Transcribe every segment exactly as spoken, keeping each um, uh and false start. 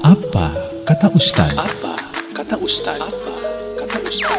Apa kata Ustaz? Apa kata Ustaz? Apa kata Ustaz?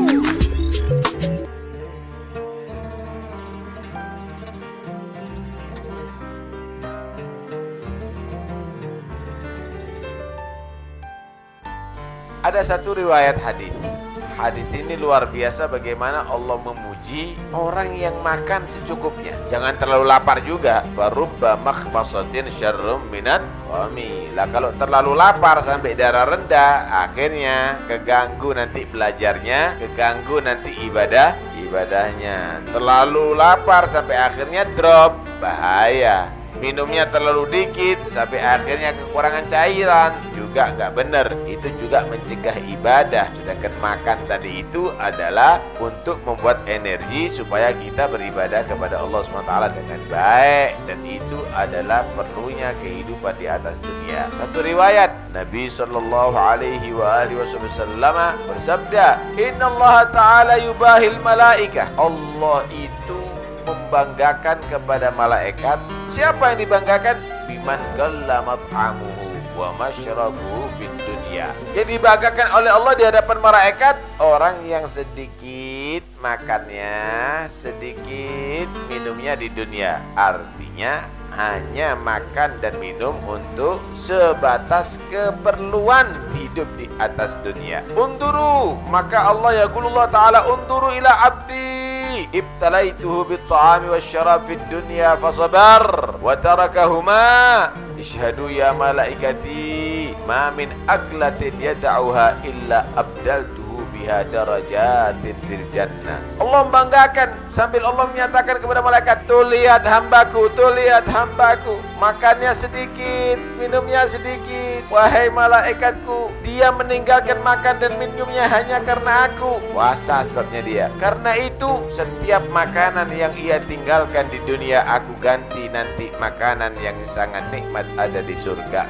Ada satu riwayat hadis. Hadis ini luar biasa bagaimana Allah memuji orang yang makan secukupnya. Jangan terlalu lapar juga. Farubba makhmasatin syarrum minat qami. Lah kalau terlalu lapar sampai darah rendah, akhirnya keganggu nanti belajarnya, keganggu nanti ibadah ibadahnya. Terlalu lapar sampai akhirnya drop, bahaya. Minumnya terlalu dikit sampai akhirnya kekurangan cairan, juga nggak benar. Itu juga mencegah ibadah. Sedangkan makan tadi itu adalah untuk membuat energi supaya kita beribadah kepada Allah subhanahu wa taala dengan baik. Dan itu adalah perlunya kehidupan di atas dunia. Satu riwayat Nabi sallallahu alaihi wa alihi wasallam bersabda, "Inna Allah ta'ala yubahil malaikah." Allah itu membanggakan kepada malaikat. Siapa yang dibanggakan? Biman qalla mat'amuhu wa mashrabuhu fid dunya. Jadi dibanggakan oleh Allah di hadapan malaikat orang yang sedikit makannya, sedikit minumnya di dunia. Artinya hanya makan dan minum untuk sebatas keperluan hidup di atas dunia. Unduru, maka Allah yaqulullah ta'ala, unduru ila abdi ibtalaituhu bit-ta'ami wasyarab fid dunya fasabar wa tarakahuma ishhadu ya malaikati ma min aklatin yad'uha illa abdaltuhu biha darajatin fil jannah. Allah membanggakan sambil Allah menyatakan kepada malaikat, tuh lihat hambaku, tuh lihat hambaku, makannya sedikit, minumnya sedikit. Wahai malaikatku, dia meninggalkan makan dan minumnya hanya karena aku. Puasa sebabnya dia. Karena itu setiap makanan yang ia tinggalkan di dunia, aku ganti nanti makanan yang sangat nikmat ada di surga.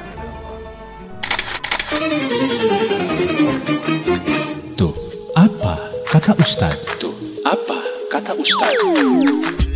Tuh, apa kata Ustaz? Tuh, apa kata Ustaz?